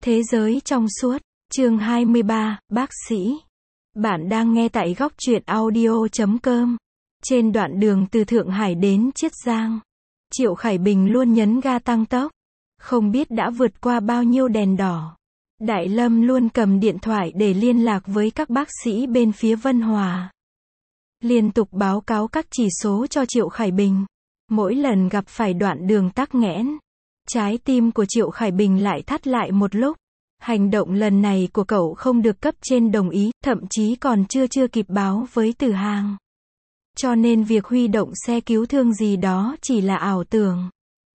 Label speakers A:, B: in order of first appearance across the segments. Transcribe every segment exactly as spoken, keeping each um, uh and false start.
A: Thế giới trong suốt, chương hai mươi ba, bác sĩ. Bạn đang nghe tại góc truyện audio chấm com. Trên đoạn đường từ Thượng Hải đến Chiết Giang, Triệu Khải Bình luôn nhấn ga tăng tốc. Không biết đã vượt qua bao nhiêu đèn đỏ. Đại Lâm luôn cầm điện thoại để liên lạc với các bác sĩ bên phía Vân Hòa. Liên tục báo cáo các chỉ số cho Triệu Khải Bình. Mỗi lần gặp phải đoạn đường tắc nghẽn, trái tim của Triệu Khải Bình lại thắt lại một lúc. Hành động lần này của cậu không được cấp trên đồng ý, thậm chí còn chưa chưa kịp báo với Từ Hàng. Cho nên việc huy động xe cứu thương gì đó chỉ là ảo tưởng.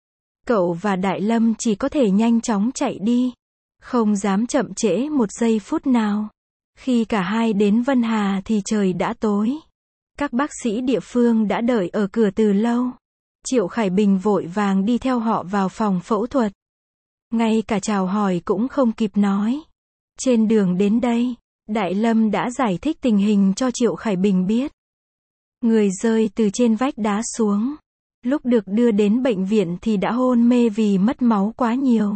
A: Cậu và Đại Lâm chỉ có thể nhanh chóng chạy đi, không dám chậm trễ một giây phút nào. Khi cả hai đến Vân Hà thì trời đã tối. Các bác sĩ địa phương đã đợi ở cửa từ lâu. Triệu Khải Bình vội vàng đi theo họ vào phòng phẫu thuật. Ngay cả chào hỏi cũng không kịp nói. Trên đường đến đây, Đại Lâm đã giải thích tình hình cho Triệu Khải Bình biết. Người rơi từ trên vách đá xuống. Lúc được đưa đến bệnh viện thì đã hôn mê vì mất máu quá nhiều.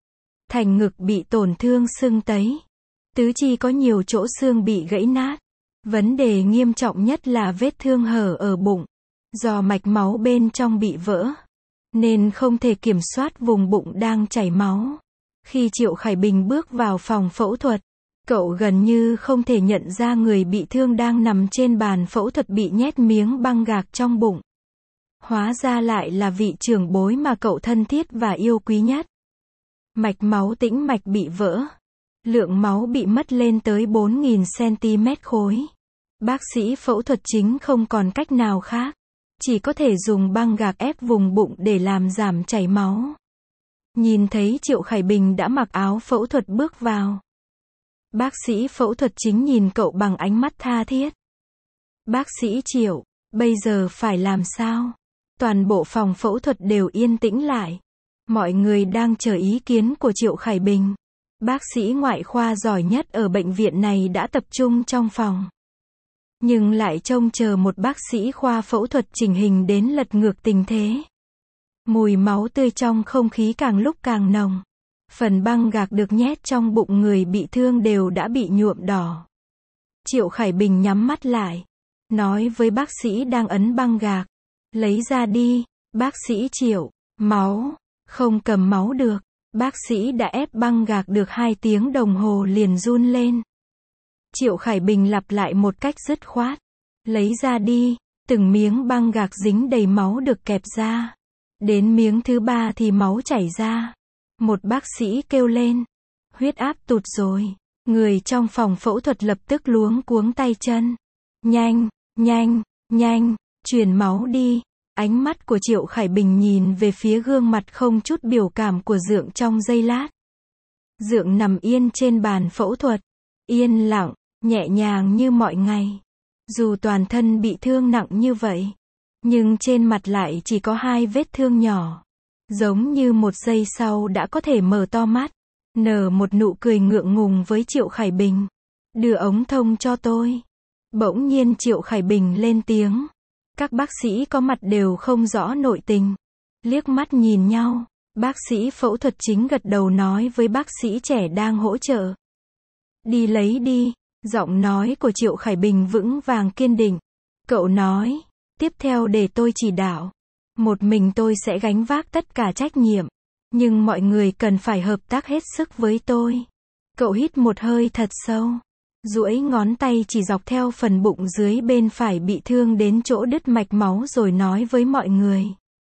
A: Thành ngực bị tổn thương sưng tấy. Tứ chi có nhiều chỗ xương bị gãy nát. Vấn đề nghiêm trọng nhất là vết thương hở ở bụng. Do mạch máu bên trong bị vỡ, nên không thể kiểm soát vùng bụng đang chảy máu. Khi Triệu Khải Bình bước vào phòng phẫu thuật, cậu gần như không thể nhận ra người bị thương đang nằm trên bàn phẫu thuật bị nhét miếng băng gạc trong bụng. Hóa ra lại là vị trưởng bối mà cậu thân thiết và yêu quý nhất. Mạch máu tĩnh mạch bị vỡ. Lượng máu bị mất lên tới bốn nghìn xăng-ti-mét khối. Bác sĩ phẫu thuật chính không còn cách nào khác. Chỉ có thể dùng băng gạc ép vùng bụng để làm giảm chảy máu. Nhìn thấy Triệu Khải Bình đã mặc áo phẫu thuật bước vào. Bác sĩ phẫu thuật chính nhìn cậu bằng ánh mắt tha thiết. Bác sĩ Triệu, bây giờ phải làm sao? Toàn bộ phòng phẫu thuật đều yên tĩnh lại. Mọi người đang chờ ý kiến của Triệu Khải Bình. Bác sĩ ngoại khoa giỏi nhất ở bệnh viện này đã tập trung trong phòng. Nhưng lại trông chờ một bác sĩ khoa phẫu thuật chỉnh hình đến lật ngược tình thế. Mùi máu tươi trong không khí càng lúc càng nồng. Phần băng gạc được nhét trong bụng người bị thương đều đã bị nhuộm đỏ. Triệu Khải Bình nhắm mắt lại, nói với bác sĩ đang ấn băng gạc. Lấy ra đi, bác sĩ Triệu. Máu. Không cầm máu được. Bác sĩ đã ép băng gạc được hai tiếng đồng hồ liền run lên. Triệu Khải Bình lặp lại một cách dứt khoát. Lấy ra đi. Từng miếng băng gạc dính đầy máu được kẹp ra. Đến miếng thứ ba thì máu chảy ra. Một bác sĩ kêu lên. Huyết áp tụt rồi. Người trong phòng phẫu thuật lập tức luống cuống tay chân. Nhanh, nhanh, nhanh, truyền máu đi. Ánh mắt của Triệu Khải Bình nhìn về phía gương mặt không chút biểu cảm của Dượng trong giây lát. Dượng nằm yên trên bàn phẫu thuật. Yên lặng, nhẹ nhàng như mọi ngày. Dù toàn thân bị thương nặng như vậy, nhưng trên mặt lại chỉ có hai vết thương nhỏ. Giống như một giây sau đã có thể mở to mắt, nở một nụ cười ngượng ngùng với Triệu Khải Bình. Đưa ống thông cho tôi. Bỗng nhiên Triệu Khải Bình lên tiếng. Các bác sĩ có mặt đều không rõ nội tình. Liếc mắt nhìn nhau, bác sĩ phẫu thuật chính gật đầu nói với bác sĩ trẻ đang hỗ trợ. Đi lấy đi. Giọng nói của Triệu Khải Bình vững vàng kiên định. Cậu nói, tiếp theo để tôi chỉ đạo. Một mình tôi sẽ gánh vác tất cả trách nhiệm. Nhưng mọi người cần phải hợp tác hết sức với tôi. Cậu hít một hơi thật sâu. Duỗi ngón tay chỉ dọc theo phần bụng dưới bên phải bị thương đến chỗ đứt mạch máu rồi nói với mọi người.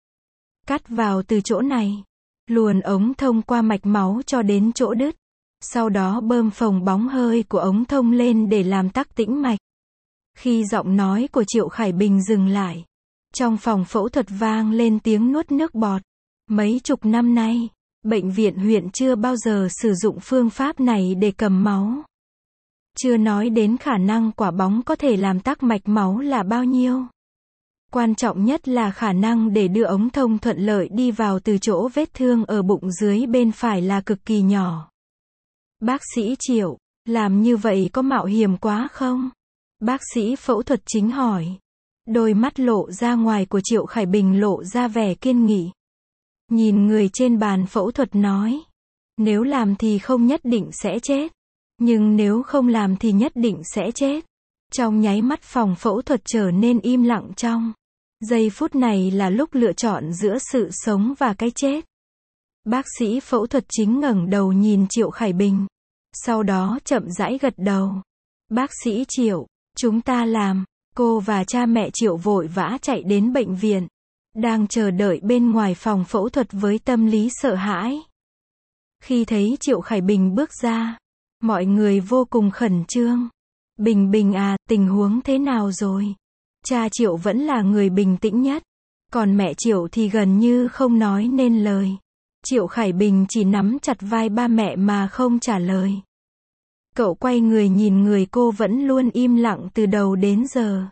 A: Cắt vào từ chỗ này. Luồn ống thông qua mạch máu cho đến chỗ đứt. Sau đó bơm phồng bóng hơi của ống thông lên để làm tắc tĩnh mạch. Khi giọng nói của Triệu Khải Bình dừng lại, trong phòng phẫu thuật vang lên tiếng nuốt nước bọt. Mấy chục năm nay, bệnh viện huyện chưa bao giờ sử dụng phương pháp này để cầm máu. Chưa nói đến khả năng quả bóng có thể làm tắc mạch máu là bao nhiêu. Quan trọng nhất là khả năng để đưa ống thông thuận lợi đi vào từ chỗ vết thương ở bụng dưới bên phải là cực kỳ nhỏ. Bác sĩ Triệu, làm như vậy có mạo hiểm quá không? Bác sĩ phẫu thuật chính hỏi. Đôi mắt lộ ra ngoài của Triệu Khải Bình lộ ra vẻ kiên nghị. Nhìn người trên bàn phẫu thuật nói. Nếu làm thì không nhất định sẽ chết. Nhưng nếu không làm thì nhất định sẽ chết. Trong nháy mắt phòng phẫu thuật trở nên im lặng trong. Giây phút này là lúc lựa chọn giữa sự sống và cái chết. Bác sĩ phẫu thuật chính ngẩng đầu nhìn Triệu Khải Bình. Sau đó chậm rãi gật đầu. Bác sĩ Triệu, chúng ta làm. Cô và cha mẹ Triệu vội vã chạy đến bệnh viện. Đang chờ đợi bên ngoài phòng phẫu thuật với tâm lý sợ hãi. Khi thấy Triệu Khải Bình bước ra, mọi người vô cùng khẩn trương. Bình Bình à, tình huống thế nào rồi? Cha Triệu vẫn là người bình tĩnh nhất. Còn mẹ Triệu thì gần như không nói nên lời. Triệu Khải Bình chỉ nắm chặt vai ba mẹ mà không trả lời. Cậu quay người nhìn người cô vẫn luôn im lặng từ đầu đến giờ.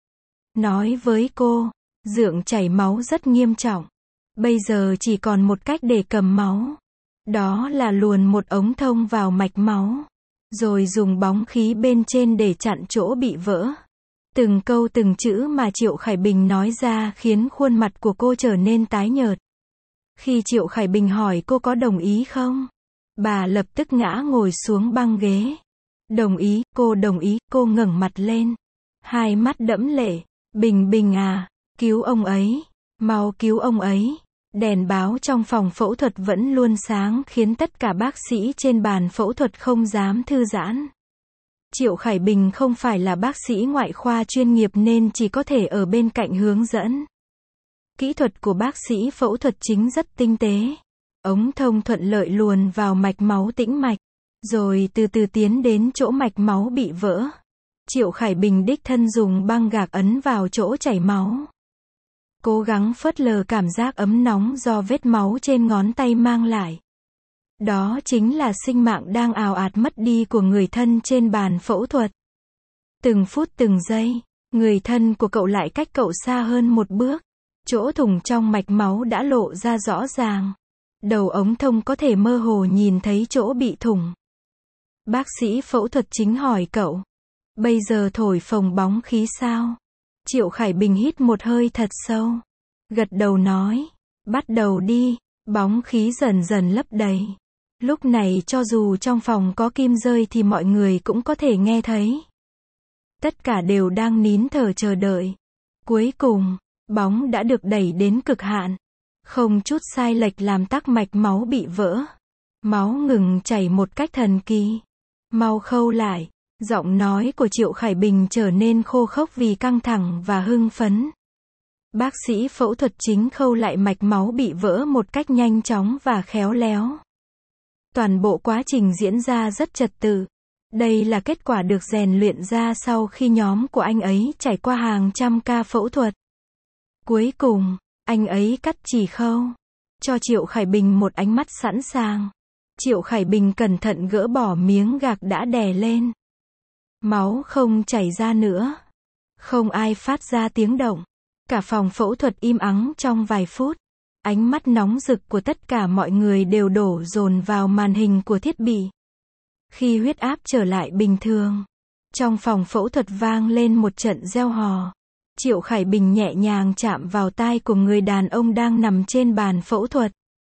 A: Nói với cô, Dượng chảy máu rất nghiêm trọng. Bây giờ chỉ còn một cách để cầm máu. Đó là luồn một ống thông vào mạch máu. Rồi dùng bóng khí bên trên để chặn chỗ bị vỡ. Từng câu từng chữ mà Triệu Khải Bình nói ra khiến khuôn mặt của cô trở nên tái nhợt. Khi Triệu Khải Bình hỏi cô có đồng ý không? Bà lập tức ngã ngồi xuống băng ghế. Đồng ý, cô đồng ý, cô ngẩng mặt lên. Hai mắt đẫm lệ. Bình Bình à, cứu ông ấy, mau cứu ông ấy. Đèn báo trong phòng phẫu thuật vẫn luôn sáng khiến tất cả bác sĩ trên bàn phẫu thuật không dám thư giãn. Triệu Khải Bình không phải là bác sĩ ngoại khoa chuyên nghiệp nên chỉ có thể ở bên cạnh hướng dẫn. Kỹ thuật của bác sĩ phẫu thuật chính rất tinh tế. Ống thông thuận lợi luồn vào mạch máu tĩnh mạch, rồi từ từ tiến đến chỗ mạch máu bị vỡ. Triệu Khải Bình đích thân dùng băng gạc ấn vào chỗ chảy máu. Cố gắng phớt lờ cảm giác ấm nóng do vết máu trên ngón tay mang lại. Đó chính là sinh mạng đang ào ạt mất đi của người thân trên bàn phẫu thuật. Từng phút từng giây, người thân của cậu lại cách cậu xa hơn một bước. Chỗ thủng trong mạch máu đã lộ ra rõ ràng. Đầu ống thông có thể mơ hồ nhìn thấy chỗ bị thủng. Bác sĩ phẫu thuật chính hỏi cậu. Bây giờ thổi phồng bóng khí sao? Triệu Khải Bình hít một hơi thật sâu. Gật đầu nói. Bắt đầu đi. Bóng khí dần dần lấp đầy. Lúc này cho dù trong phòng có kim rơi thì mọi người cũng có thể nghe thấy. Tất cả đều đang nín thở chờ đợi. Cuối cùng, bóng đã được đẩy đến cực hạn. Không chút sai lệch làm tắc mạch máu bị vỡ. Máu ngừng chảy một cách thần kỳ. Mau khâu lại. Giọng nói của Triệu Khải Bình trở nên khô khốc vì căng thẳng và hưng phấn. Bác sĩ phẫu thuật chính khâu lại mạch máu bị vỡ một cách nhanh chóng và khéo léo. Toàn bộ quá trình diễn ra rất trật tự. Đây là kết quả được rèn luyện ra sau khi nhóm của anh ấy trải qua hàng trăm ca phẫu thuật. Cuối cùng, anh ấy cắt chỉ khâu. Cho Triệu Khải Bình một ánh mắt sẵn sàng. Triệu Khải Bình cẩn thận gỡ bỏ miếng gạc đã đè lên. Máu không chảy ra nữa. Không ai phát ra tiếng động. Cả phòng phẫu thuật im ắng trong vài phút. Ánh mắt nóng rực của tất cả mọi người đều đổ dồn vào màn hình của thiết bị. Khi huyết áp trở lại bình thường, trong phòng phẫu thuật vang lên một trận reo hò. Triệu Khải Bình nhẹ nhàng chạm vào tai của người đàn ông đang nằm trên bàn phẫu thuật.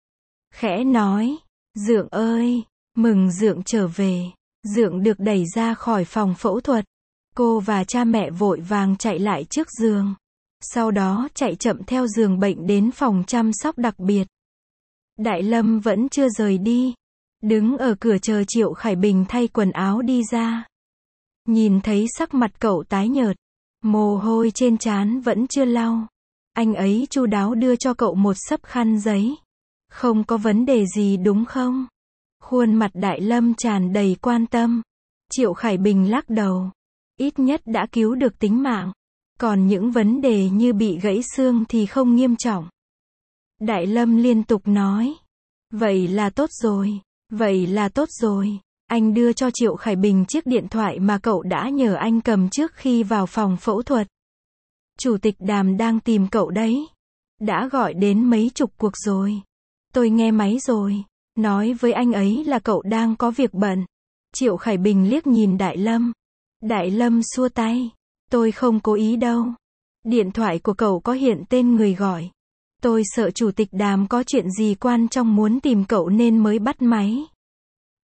A: Khẽ nói, Dượng ơi, mừng Dượng trở về. Dượng được đẩy ra khỏi phòng phẫu thuật. Cô và cha mẹ vội vàng chạy lại trước giường. Sau đó chạy chậm theo giường bệnh đến phòng chăm sóc đặc biệt. Đại Lâm vẫn chưa rời đi. Đứng ở cửa chờ Triệu Khải Bình thay quần áo đi ra. Nhìn thấy sắc mặt cậu tái nhợt. Mồ hôi trên trán vẫn chưa lau. Anh ấy chu đáo đưa cho cậu một xấp khăn giấy. Không có vấn đề gì đúng không? Khuôn mặt Đại Lâm tràn đầy quan tâm. Triệu Khải Bình lắc đầu. Ít nhất đã cứu được tính mạng. Còn những vấn đề như bị gãy xương thì không nghiêm trọng. Đại Lâm liên tục nói. Vậy là tốt rồi. Vậy là tốt rồi. Anh đưa cho Triệu Khải Bình chiếc điện thoại mà cậu đã nhờ anh cầm trước khi vào phòng phẫu thuật. Chủ tịch Đàm đang tìm cậu đấy. Đã gọi đến mấy chục cuộc rồi. Tôi nghe máy rồi. Nói với anh ấy là cậu đang có việc bận. Triệu Khải Bình liếc nhìn Đại Lâm. Đại Lâm xua tay. Tôi không cố ý đâu. Điện thoại của cậu có hiện tên người gọi. Tôi sợ chủ tịch Đàm có chuyện gì quan trọng muốn tìm cậu nên mới bắt máy.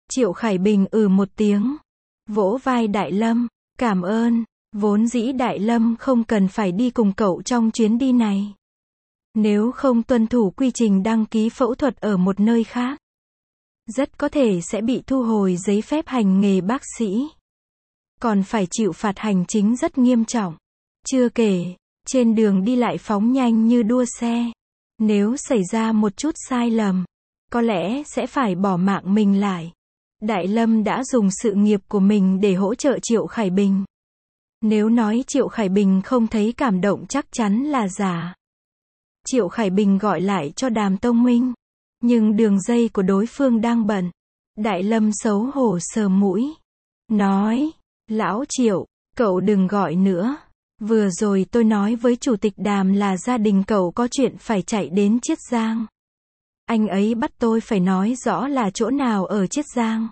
A: Triệu Khải Bình ừ một tiếng, vỗ vai Đại Lâm, cảm ơn, vốn dĩ Đại Lâm không cần phải đi cùng cậu trong chuyến đi này. Nếu không tuân thủ quy trình đăng ký phẫu thuật ở một nơi khác, rất có thể sẽ bị thu hồi giấy phép hành nghề bác sĩ. Còn phải chịu phạt hành chính rất nghiêm trọng. Chưa kể, trên đường đi lại phóng nhanh như đua xe. Nếu xảy ra một chút sai lầm, có lẽ sẽ phải bỏ mạng mình lại. Đại Lâm đã dùng sự nghiệp của mình để hỗ trợ Triệu Khải Bình. Nếu nói Triệu Khải Bình không thấy cảm động chắc chắn là giả. Triệu Khải Bình gọi lại cho Đàm Tông Minh, nhưng đường dây của đối phương đang bận. Đại Lâm xấu hổ sờ mũi, nói, lão Triệu, cậu đừng gọi nữa. Vừa rồi tôi nói với Chủ tịch Đàm là gia đình cậu có chuyện phải chạy đến Chiết Giang. Anh ấy bắt tôi phải nói rõ là chỗ nào ở Chiết Giang.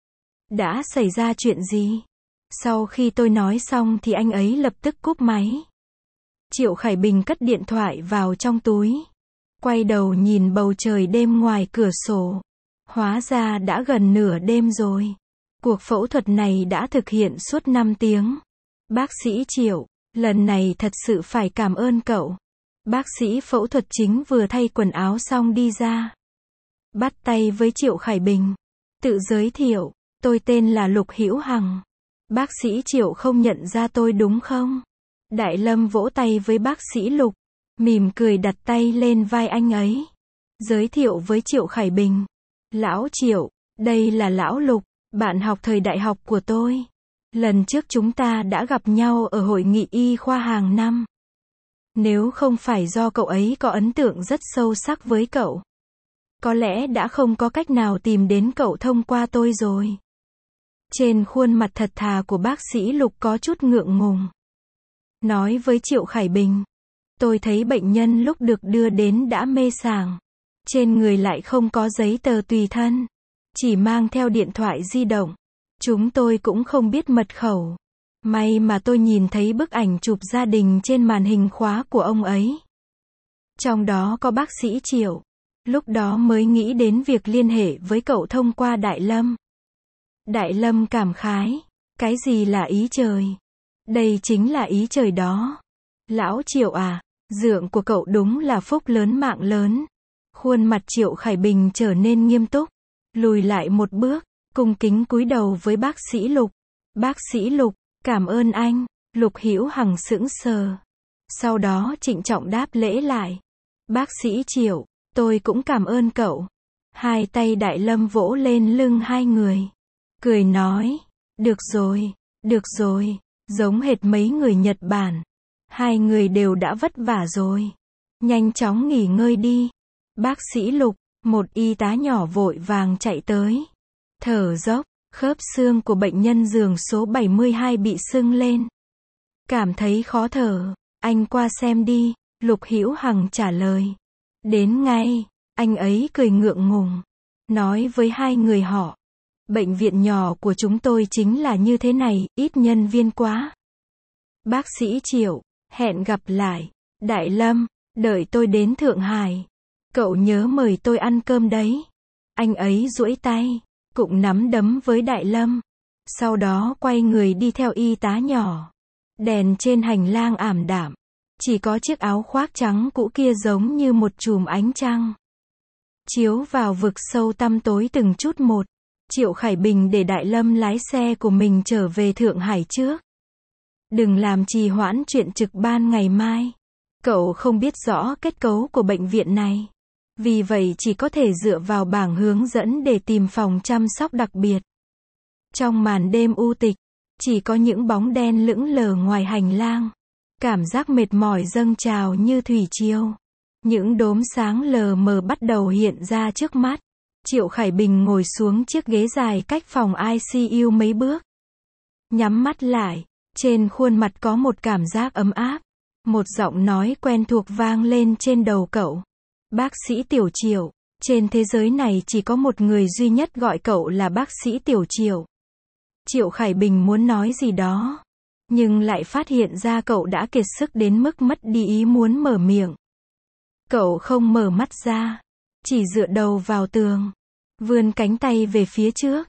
A: Đã xảy ra chuyện gì? Sau khi tôi nói xong thì anh ấy lập tức cúp máy. Triệu Khải Bình cất điện thoại vào trong túi, quay đầu nhìn bầu trời đêm ngoài cửa sổ. Hóa ra đã gần nửa đêm rồi. Cuộc phẫu thuật này đã thực hiện suốt năm tiếng. Bác sĩ Triệu, lần này thật sự phải cảm ơn cậu. Bác sĩ phẫu thuật chính vừa thay quần áo xong đi ra. Bắt tay với Triệu Khải Bình. Tự giới thiệu, tôi tên là Lục Hữu Hằng. Bác sĩ Triệu không nhận ra tôi đúng không? Đại Lâm vỗ tay với bác sĩ Lục, mỉm cười đặt tay lên vai anh ấy. Giới thiệu với Triệu Khải Bình. Lão Triệu, đây là Lão Lục, bạn học thời đại học của tôi. Lần trước chúng ta đã gặp nhau ở hội nghị y khoa hàng năm. Nếu không phải do cậu ấy có ấn tượng rất sâu sắc với cậu, có lẽ đã không có cách nào tìm đến cậu thông qua tôi rồi. Trên khuôn mặt thật thà của bác sĩ Lục có chút ngượng ngùng. Nói với Triệu Khải Bình, tôi thấy bệnh nhân lúc được đưa đến đã mê sảng. Trên người lại không có giấy tờ tùy thân, chỉ mang theo điện thoại di động. Chúng tôi cũng không biết mật khẩu. May mà tôi nhìn thấy bức ảnh chụp gia đình trên màn hình khóa của ông ấy. Trong đó có bác sĩ Triệu. Lúc đó mới nghĩ đến việc liên hệ với cậu thông qua Đại Lâm. Đại Lâm cảm khái. Cái gì là ý trời? Đây chính là ý trời đó. Lão Triệu à, dượng của cậu đúng là phúc lớn mạng lớn. Khuôn mặt Triệu Khải Bình trở nên nghiêm túc. Lùi lại một bước, cung kính cúi đầu với bác sĩ Lục. Bác sĩ Lục, cảm ơn anh. Lục Hữu Hằng sững sờ. Sau đó trịnh trọng đáp lễ lại. Bác sĩ Triệu, tôi cũng cảm ơn cậu. Hai tay Đại Lâm vỗ lên lưng hai người. Cười nói, được rồi, được rồi, giống hệt mấy người Nhật Bản. Hai người đều đã vất vả rồi. Nhanh chóng nghỉ ngơi đi. Bác sĩ Lục, một y tá nhỏ vội vàng chạy tới. Thở dốc, khớp xương của bệnh nhân giường số bảy mươi hai bị sưng lên. Cảm thấy khó thở, anh qua xem đi, Lục Hữu Hằng trả lời. Đến ngay, anh ấy cười ngượng ngùng. Nói với hai người họ. Bệnh viện nhỏ của chúng tôi chính là như thế này, ít nhân viên quá. Bác sĩ Triệu, hẹn gặp lại. Đại Lâm, đợi tôi đến Thượng Hải. Cậu nhớ mời tôi ăn cơm đấy. Anh ấy duỗi tay, cũng nắm đấm với Đại Lâm. Sau đó quay người đi theo y tá nhỏ. Đèn trên hành lang ảm đạm. Chỉ có chiếc áo khoác trắng cũ kia giống như một chùm ánh trăng. Chiếu vào vực sâu tăm tối từng chút một. Triệu Khải Bình để Đại Lâm lái xe của mình trở về Thượng Hải trước. Đừng làm trì hoãn chuyện trực ban ngày mai. Cậu không biết rõ kết cấu của bệnh viện này. Vì vậy chỉ có thể dựa vào bảng hướng dẫn để tìm phòng chăm sóc đặc biệt. Trong màn đêm u tịch, chỉ có những bóng đen lững lờ ngoài hành lang. Cảm giác mệt mỏi dâng trào như thủy triều. Những đốm sáng lờ mờ bắt đầu hiện ra trước mắt. Triệu Khải Bình ngồi xuống chiếc ghế dài cách phòng i xê u mấy bước. Nhắm mắt lại, trên khuôn mặt có một cảm giác ấm áp. Một giọng nói quen thuộc vang lên trên đầu cậu. Bác sĩ Tiểu Triệu, trên thế giới này chỉ có một người duy nhất gọi cậu là bác sĩ Tiểu Triệu. Triệu Khải Bình muốn nói gì đó, nhưng lại phát hiện ra cậu đã kiệt sức đến mức mất đi ý muốn mở miệng. Cậu không mở mắt ra, chỉ dựa đầu vào tường, vươn cánh tay về phía trước,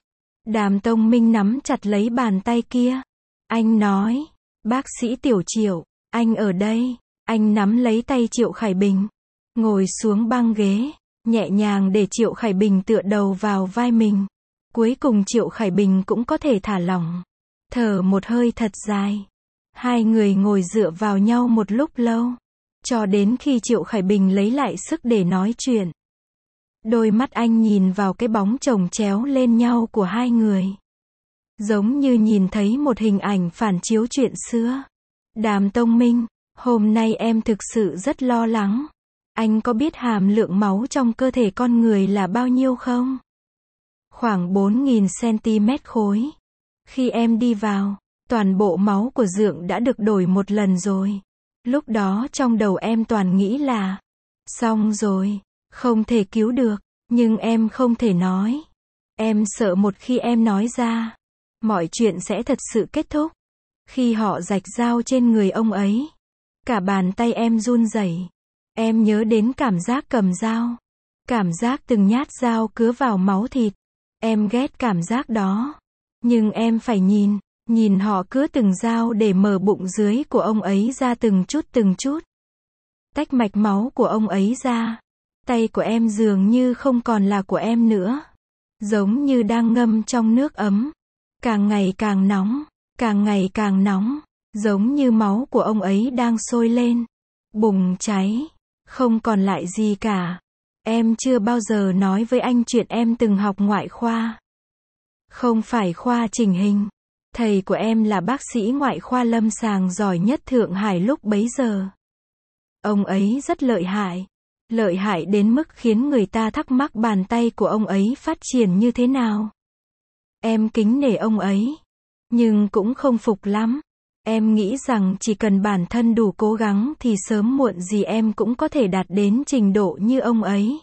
A: Đàm Tông Minh nắm chặt lấy bàn tay kia. Anh nói, bác sĩ Tiểu Triệu, anh ở đây. Anh nắm lấy tay Triệu Khải Bình, ngồi xuống băng ghế, nhẹ nhàng để Triệu Khải Bình tựa đầu vào vai mình. Cuối cùng Triệu Khải Bình cũng có thể thả lỏng, thở một hơi thật dài. Hai người ngồi dựa vào nhau một lúc lâu, cho đến khi Triệu Khải Bình lấy lại sức để nói chuyện. Đôi mắt anh nhìn vào cái bóng chồng chéo lên nhau của hai người, giống như nhìn thấy một hình ảnh phản chiếu chuyện xưa. Đàm Tông Minh, hôm nay em thực sự rất lo lắng. Anh có biết hàm lượng máu trong cơ thể con người là bao nhiêu không? Khoảng bốn nghìn xăng-ti-mét khối. Khi em đi vào, toàn bộ máu của Dượng đã được đổi một lần rồi. Lúc đó trong đầu em toàn nghĩ là, xong rồi, không thể cứu được, nhưng em không thể nói. Em sợ một khi em nói ra, mọi chuyện sẽ thật sự kết thúc. Khi họ rạch dao trên người ông ấy, cả bàn tay em run rẩy. Em nhớ đến cảm giác cầm dao, cảm giác từng nhát dao cứa vào máu thịt. Em ghét cảm giác đó. Nhưng em phải nhìn, nhìn họ cứa từng dao để mở bụng dưới của ông ấy ra từng chút từng chút. Tách mạch máu của ông ấy ra. Tay của em dường như không còn là của em nữa. Giống như đang ngâm trong nước ấm. Càng ngày càng nóng, càng ngày càng nóng. Giống như máu của ông ấy đang sôi lên, bùng cháy, không còn lại gì cả. Em chưa bao giờ nói với anh chuyện em từng học ngoại khoa. Không phải khoa chỉnh hình. Thầy của em là bác sĩ ngoại khoa lâm sàng giỏi nhất Thượng Hải lúc bấy giờ. Ông ấy rất lợi hại. Lợi hại đến mức khiến người ta thắc mắc bàn tay của ông ấy phát triển như thế nào. Em kính nể ông ấy, nhưng cũng không phục lắm. Em nghĩ rằng chỉ cần bản thân đủ cố gắng thì sớm muộn gì em cũng có thể đạt đến trình độ như ông ấy.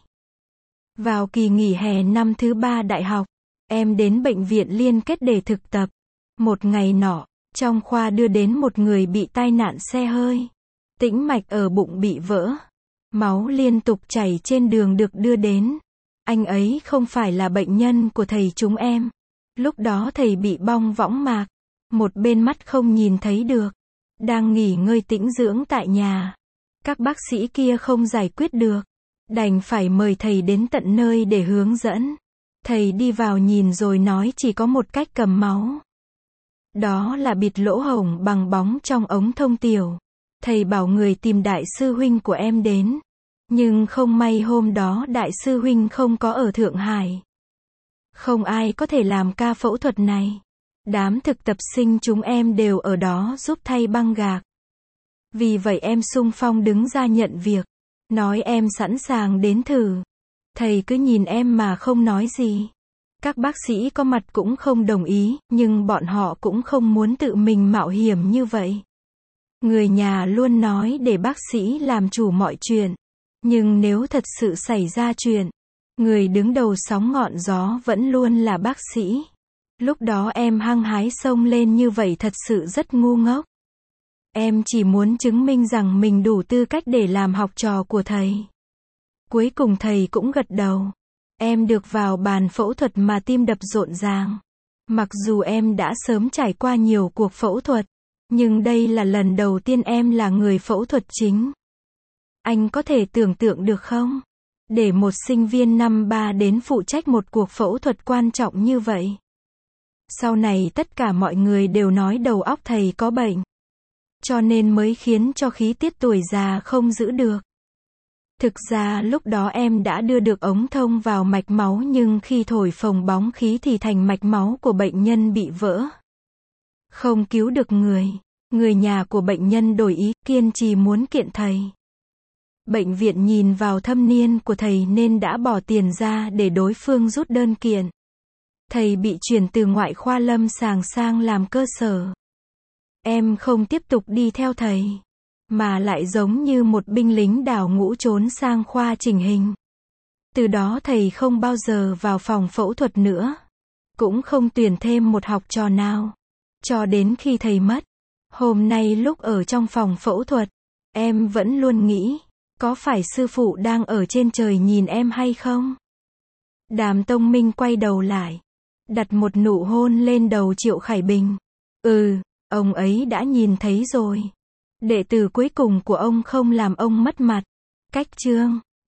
A: Vào kỳ nghỉ hè năm thứ ba đại học, em đến bệnh viện liên kết để thực tập. Một ngày nọ, trong khoa đưa đến một người bị tai nạn xe hơi. Tĩnh mạch ở bụng bị vỡ. Máu liên tục chảy trên đường được đưa đến. Anh ấy không phải là bệnh nhân của thầy chúng em. Lúc đó thầy bị bong võng mạc. Một bên mắt không nhìn thấy được. Đang nghỉ ngơi tĩnh dưỡng tại nhà. Các bác sĩ kia không giải quyết được. Đành phải mời thầy đến tận nơi để hướng dẫn. Thầy đi vào nhìn rồi nói chỉ có một cách cầm máu. Đó là bịt lỗ hổng bằng bóng trong ống thông tiểu. Thầy bảo người tìm đại sư huynh của em đến. Nhưng không may hôm đó đại sư huynh không có ở Thượng Hải. Không ai có thể làm ca phẫu thuật này. Đám thực tập sinh chúng em đều ở đó giúp thay băng gạc. Vì vậy em xung phong đứng ra nhận việc. Nói em sẵn sàng đến thử. Thầy cứ nhìn em mà không nói gì. Các bác sĩ có mặt cũng không đồng ý, nhưng bọn họ cũng không muốn tự mình mạo hiểm như vậy. Người nhà luôn nói để bác sĩ làm chủ mọi chuyện. Nhưng nếu thật sự xảy ra chuyện, người đứng đầu sóng ngọn gió vẫn luôn là bác sĩ. Lúc đó em hăng hái xông lên như vậy thật sự rất ngu ngốc. Em chỉ muốn chứng minh rằng mình đủ tư cách để làm học trò của thầy. Cuối cùng thầy cũng gật đầu. Em được vào bàn phẫu thuật mà tim đập rộn ràng. Mặc dù em đã sớm trải qua nhiều cuộc phẫu thuật, nhưng đây là lần đầu tiên em là người phẫu thuật chính. Anh có thể tưởng tượng được không? Để một sinh viên năm ba đến phụ trách một cuộc phẫu thuật quan trọng như vậy. Sau này tất cả mọi người đều nói đầu óc thầy có bệnh. Cho nên mới khiến cho khí tiết tuổi già không giữ được. Thực ra lúc đó em đã đưa được ống thông vào mạch máu nhưng khi thổi phồng bóng khí thì thành mạch máu của bệnh nhân bị vỡ. Không cứu được người. Người nhà của bệnh nhân đổi ý, kiên trì muốn kiện thầy. Bệnh viện nhìn vào thâm niên của thầy nên đã bỏ tiền ra để đối phương rút đơn kiện. Thầy bị chuyển từ ngoại khoa lâm sàng sang làm cơ sở. Em không tiếp tục đi theo thầy, mà lại giống như một binh lính đào ngũ trốn sang khoa chỉnh hình. Từ đó thầy không bao giờ vào phòng phẫu thuật nữa. Cũng không tuyển thêm một học trò nào. Cho đến khi thầy mất. Hôm nay lúc ở trong phòng phẫu thuật, em vẫn luôn nghĩ, có phải sư phụ đang ở trên trời nhìn em hay không? Đàm Tông Minh quay đầu lại. đặt một nụ hôn lên đầu Triệu Khải Bình. Ừ, ông ấy đã nhìn thấy rồi. Đệ tử cuối cùng của ông không làm ông mất mặt. Cách chương